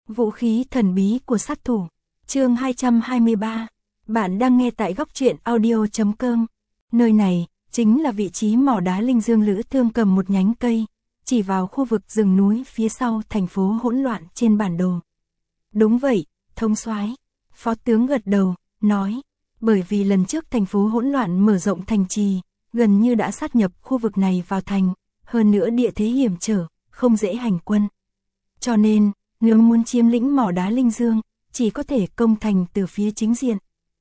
Vũ khí thần bí của sát thủ. Chương 223. Bạn đang nghe tại góc truyện audio.com. Nơi này chính là vị trí mỏ đá Linh Dương. Lữ Thương cầm một nhánh cây, chỉ vào khu vực rừng núi phía sau thành phố hỗn loạn trên bản đồ. Đúng vậy, thống soái. Phó tướng gật đầu, nói, bởi vì lần trước thành phố hỗn loạn mở rộng thành trì, gần như đã sát nhập khu vực này vào thành, hơn nữa địa thế hiểm trở, không dễ hành quân. Cho nên, nếu muốn chiếm lĩnh mỏ đá Linh Dương, chỉ có thể công thành từ phía chính diện.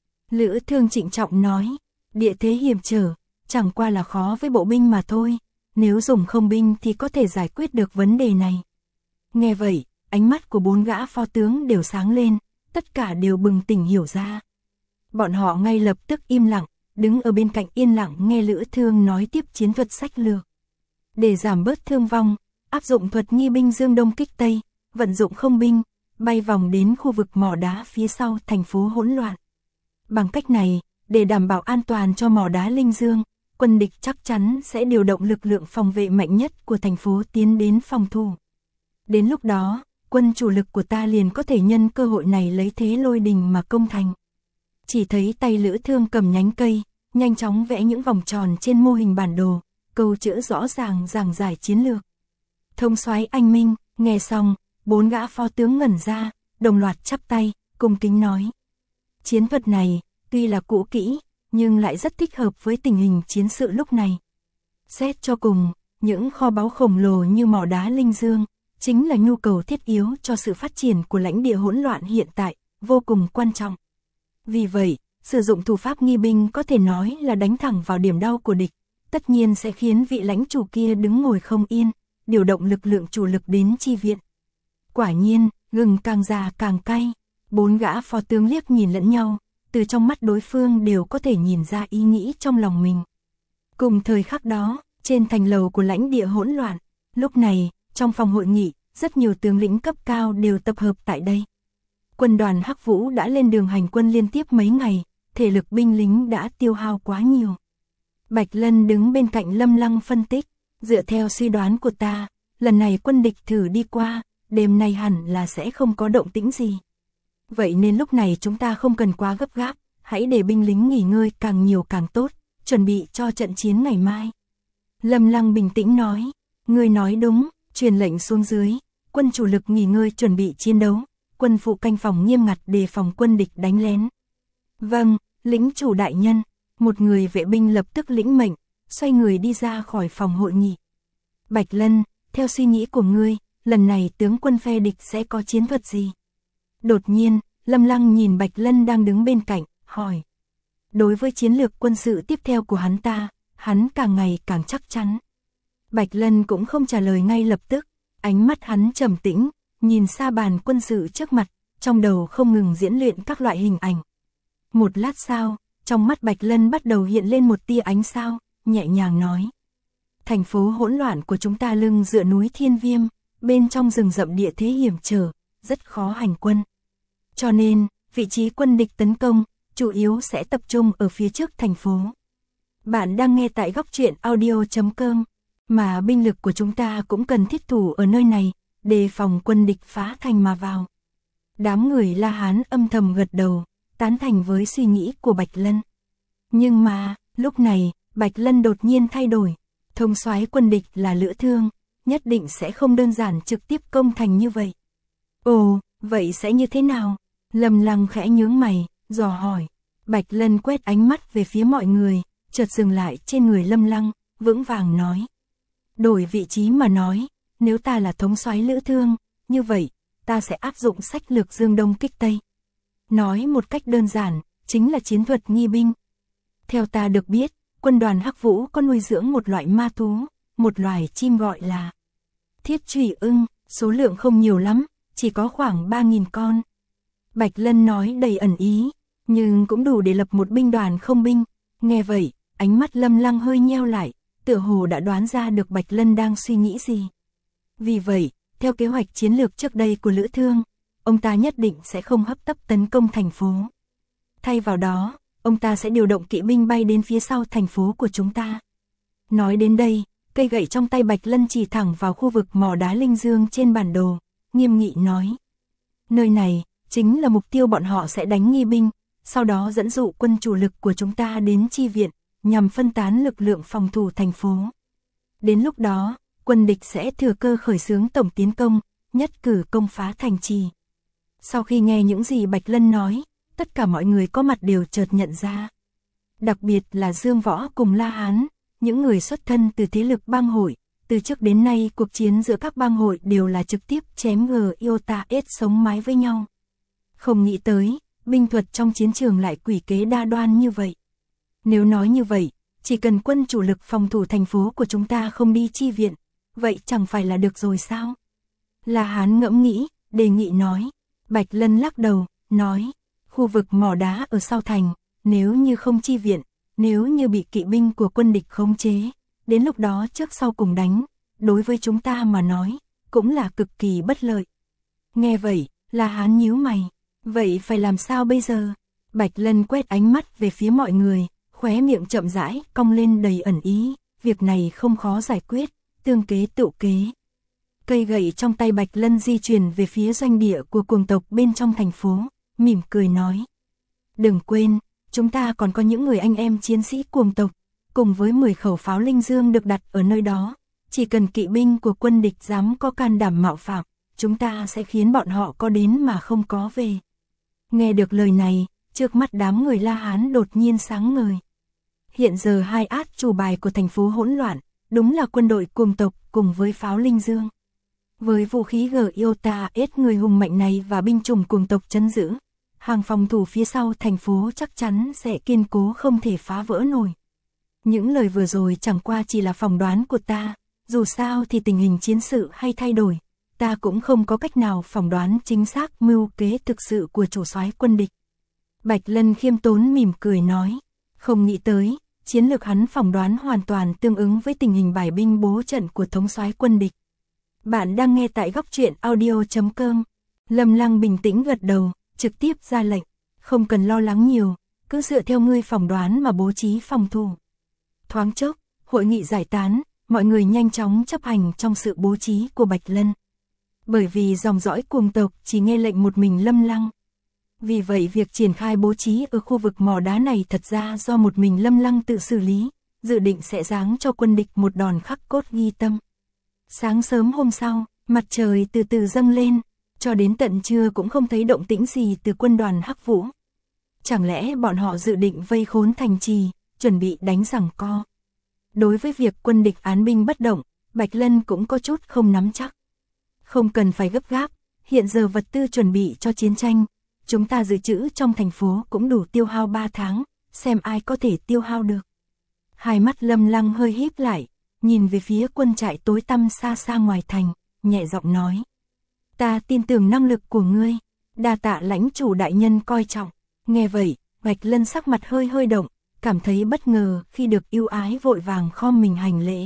Lữ Thương trịnh trọng nói, địa thế hiểm trở, chẳng qua là khó với bộ binh mà thôi, nếu dùng không binh thì có thể giải quyết được vấn đề này. Nghe vậy, ánh mắt của 4 gã phó tướng đều sáng lên, tất cả đều bừng tỉnh hiểu ra. Bọn họ ngay lập tức im lặng, đứng ở bên cạnh yên lặng nghe Lữ Thương nói tiếp chiến thuật sách lược. Để giảm bớt thương vong, áp dụng thuật nghi binh dương đông kích tây, vận dụng không binh, bay vòng đến khu vực mỏ đá phía sau thành phố hỗn loạn. Bằng cách này, để đảm bảo an toàn cho mỏ đá Linh Dương, quân địch chắc chắn sẽ điều động lực lượng phòng vệ mạnh nhất của thành phố tiến đến phòng thủ. Đến lúc đó, quân chủ lực của ta liền có thể nhân cơ hội này lấy thế lôi đình mà công thành. Chỉ thấy tay Lữ Thương cầm nhánh cây, nhanh chóng vẽ những vòng tròn trên mô hình bản đồ, câu chữ rõ ràng giảng giải chiến lược. Thống soái anh minh, nghe xong, 4 gã phó tướng ngẩn ra, đồng loạt chắp tay, cung kính nói. Chiến thuật này, tuy là cũ kỹ, nhưng lại rất thích hợp với tình hình chiến sự lúc này. Xét cho cùng, những kho báu khổng lồ như mỏ đá Linh Dương, chính là nhu cầu thiết yếu cho sự phát triển của lãnh địa hỗn loạn hiện tại, vô cùng quan trọng. Vì vậy, sử dụng thủ pháp nghi binh có thể nói là đánh thẳng vào điểm đau của địch, tất nhiên sẽ khiến vị lãnh chủ kia đứng ngồi không yên, điều động lực lượng chủ lực đến chi viện. Quả nhiên, gừng càng già càng cay, 4 gã phó tướng liếc nhìn lẫn nhau, từ trong mắt đối phương đều có thể nhìn ra ý nghĩ trong lòng mình. Cùng thời khắc đó, trên thành lầu của lãnh địa hỗn loạn, lúc này, trong phòng hội nghị, rất nhiều tướng lĩnh cấp cao đều tập hợp tại đây. Quân đoàn Hắc Vũ đã lên đường hành quân liên tiếp mấy ngày, thể lực binh lính đã tiêu hao quá nhiều. Bạch Lân đứng bên cạnh Lâm Lăng phân tích, dựa theo suy đoán của ta, lần này quân địch thử đi qua, đêm nay hẳn là sẽ không có động tĩnh gì. Vậy nên lúc này chúng ta không cần quá gấp gáp, hãy để binh lính nghỉ ngơi càng nhiều càng tốt, chuẩn bị cho trận chiến ngày mai. Lâm Lăng bình tĩnh nói, ngươi nói đúng, truyền lệnh xuống dưới, quân chủ lực nghỉ ngơi chuẩn bị chiến đấu, quân phụ canh phòng nghiêm ngặt đề phòng quân địch đánh lén. Vâng, lĩnh chủ đại nhân, một người vệ binh lập tức lĩnh mệnh, xoay người đi ra khỏi phòng hội nghị. Bạch Lân, theo suy nghĩ của ngươi, lần này tướng quân phe địch sẽ có chiến thuật gì? Đột nhiên, Lâm Lăng nhìn Bạch Lân đang đứng bên cạnh, hỏi. Đối với chiến lược quân sự tiếp theo của hắn ta, hắn càng ngày càng chắc chắn. Bạch Lân cũng không trả lời ngay lập tức, ánh mắt hắn trầm tĩnh, nhìn xa bàn quân sự trước mặt, trong đầu không ngừng diễn luyện các loại hình ảnh. Một lát sau, trong mắt Bạch Lân bắt đầu hiện lên một tia ánh sao, nhẹ nhàng nói. Thành phố hỗn loạn của chúng ta lưng dựa núi Thiên Viêm, bên trong rừng rậm địa thế hiểm trở, rất khó hành quân. Cho nên, vị trí quân địch tấn công, chủ yếu sẽ tập trung ở phía trước thành phố. Bạn đang nghe tại góc truyện audio.com, mà binh lực của chúng ta cũng cần thiết thủ ở nơi này, đề phòng quân địch phá thành mà vào. Đám người La Hán âm thầm gật đầu, tán thành với suy nghĩ của Bạch Lân. Nhưng mà, lúc này, Bạch Lân đột nhiên thay đổi, thống soái quân địch là Lữ Thương, nhất định sẽ không đơn giản trực tiếp công thành như vậy. Ồ, vậy sẽ như thế nào? Lâm Lăng khẽ nhướng mày, dò hỏi. Bạch Lân quét ánh mắt về phía mọi người, chợt dừng lại trên người Lâm Lăng, vững vàng nói. Đổi vị trí mà nói, nếu ta là thống soái Lữ Thương, như vậy, ta sẽ áp dụng sách lược dương đông kích tây. Nói một cách đơn giản, chính là chiến thuật nghi binh. Theo ta được biết, quân đoàn Hắc Vũ có nuôi dưỡng một loại ma thú, một loài chim gọi là Thiết Trùy Ưng, số lượng không nhiều lắm, chỉ có khoảng 3.000 con. Bạch Lân nói đầy ẩn ý, nhưng cũng đủ để lập một binh đoàn không binh. Nghe vậy, ánh mắt Lâm Lăng hơi nheo lại, tựa hồ đã đoán ra được Bạch Lân đang suy nghĩ gì. Vì vậy, theo kế hoạch chiến lược trước đây của Lữ Thương, ông ta nhất định sẽ không hấp tấp tấn công thành phố. Thay vào đó, ông ta sẽ điều động kỵ binh bay đến phía sau thành phố của chúng ta. Nói đến đây, cây gậy trong tay Bạch Lân chỉ thẳng vào khu vực mỏ đá Linh Dương trên bản đồ, nghiêm nghị nói. Nơi này chính là mục tiêu bọn họ sẽ đánh nghi binh, sau đó dẫn dụ quân chủ lực của chúng ta đến chi viện, nhằm phân tán lực lượng phòng thủ thành phố. Đến lúc đó, quân địch sẽ thừa cơ khởi xướng tổng tiến công, nhất cử công phá thành trì. Sau khi nghe những gì Bạch Lân nói, tất cả mọi người có mặt đều chợt nhận ra. Đặc biệt là Dương Võ cùng La Hán, những người xuất thân từ thế lực bang hội, từ trước đến nay cuộc chiến giữa các bang hội đều là trực tiếp chém Iota S sống mái với nhau. Không nghĩ tới, binh thuật trong chiến trường lại quỷ kế đa đoan như vậy. Nếu nói như vậy, chỉ cần quân chủ lực phòng thủ thành phố của chúng ta không đi chi viện, vậy chẳng phải là được rồi sao? La Hán ngẫm nghĩ, đề nghị nói. Bạch Lân lắc đầu, nói, khu vực mỏ đá ở sau thành, nếu như không chi viện, nếu như bị kỵ binh của quân địch khống chế, đến lúc đó trước sau cùng đánh, đối với chúng ta mà nói, cũng là cực kỳ bất lợi. Nghe vậy, La Hán nhíu mày, vậy phải làm sao bây giờ? Bạch Lân quét ánh mắt về phía mọi người, khóe miệng chậm rãi, cong lên đầy ẩn ý, việc này không khó giải quyết, tương kế tựu kế. Cây gậy trong tay Bạch Lân di chuyển về phía doanh địa của cuồng tộc bên trong thành phố, mỉm cười nói. Đừng quên, chúng ta còn có những người anh em chiến sĩ cuồng tộc, cùng với 10 khẩu pháo linh dương được đặt ở nơi đó. Chỉ cần kỵ binh của quân địch dám có can đảm mạo phạm, chúng ta sẽ khiến bọn họ có đến mà không có về. Nghe được lời này, trước mắt đám người La Hán đột nhiên sáng ngời. Hiện giờ hai át chủ bài của thành phố hỗn loạn, đúng là quân đội cuồng tộc cùng với pháo linh dương. Với vũ khí Iota S người hùng mạnh này và binh chủng cuồng tộc trấn giữ, hàng phòng thủ phía sau thành phố chắc chắn sẽ kiên cố không thể phá vỡ nổi. Những lời vừa rồi chẳng qua chỉ là phỏng đoán của ta, dù sao thì tình hình chiến sự hay thay đổi, ta cũng không có cách nào phỏng đoán chính xác mưu kế thực sự của chủ soái quân địch. Bạch Lân khiêm tốn mỉm cười nói, không nghĩ tới, chiến lược hắn phỏng đoán hoàn toàn tương ứng với tình hình bài binh bố trận của thống soái quân địch. Bạn đang nghe tại góc truyện audio.com. Lâm Lăng bình tĩnh gật đầu, trực tiếp ra lệnh, không cần lo lắng nhiều, cứ dựa theo ngươi phỏng đoán mà bố trí phòng thủ. Thoáng chốc, hội nghị giải tán, mọi người nhanh chóng chấp hành trong sự bố trí của Bạch Lân. Bởi vì dòng dõi cuồng tộc chỉ nghe lệnh một mình Lâm Lăng. Vì vậy việc triển khai bố trí ở khu vực mỏ đá này thật ra do một mình Lâm Lăng tự xử lý, dự định sẽ giáng cho quân địch một đòn khắc cốt ghi tâm. Sáng sớm hôm sau, mặt trời từ từ dâng lên, cho đến tận trưa cũng không thấy động tĩnh gì từ quân đoàn Hắc Vũ. Chẳng lẽ bọn họ dự định vây khốn thành trì, chuẩn bị đánh giằng co? Đối với việc quân địch án binh bất động, Bạch Lân cũng có chút không nắm chắc. Không cần phải gấp gáp, hiện giờ vật tư chuẩn bị cho chiến tranh, chúng ta dự trữ trong thành phố cũng đủ tiêu hao 3 tháng, xem ai có thể tiêu hao được. Hai mắt Lâm Lăng hơi híp lại, nhìn về phía quân trại tối tăm xa xa ngoài thành, nhẹ giọng nói. Ta tin tưởng năng lực của ngươi, đa tạ lãnh chủ đại nhân coi trọng. Nghe vậy, Bạch Lân sắc mặt hơi hơi động, cảm thấy bất ngờ khi được ưu ái vội vàng khom mình hành lễ.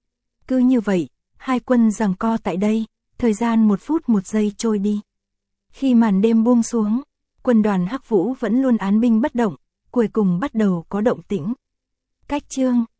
Cứ như vậy, hai quân giằng co tại đây, thời gian 1 phút 1 giây trôi đi. Khi màn đêm buông xuống, quân đoàn Hắc Vũ vẫn luôn án binh bất động, cuối cùng bắt đầu có động tĩnh. Cách chương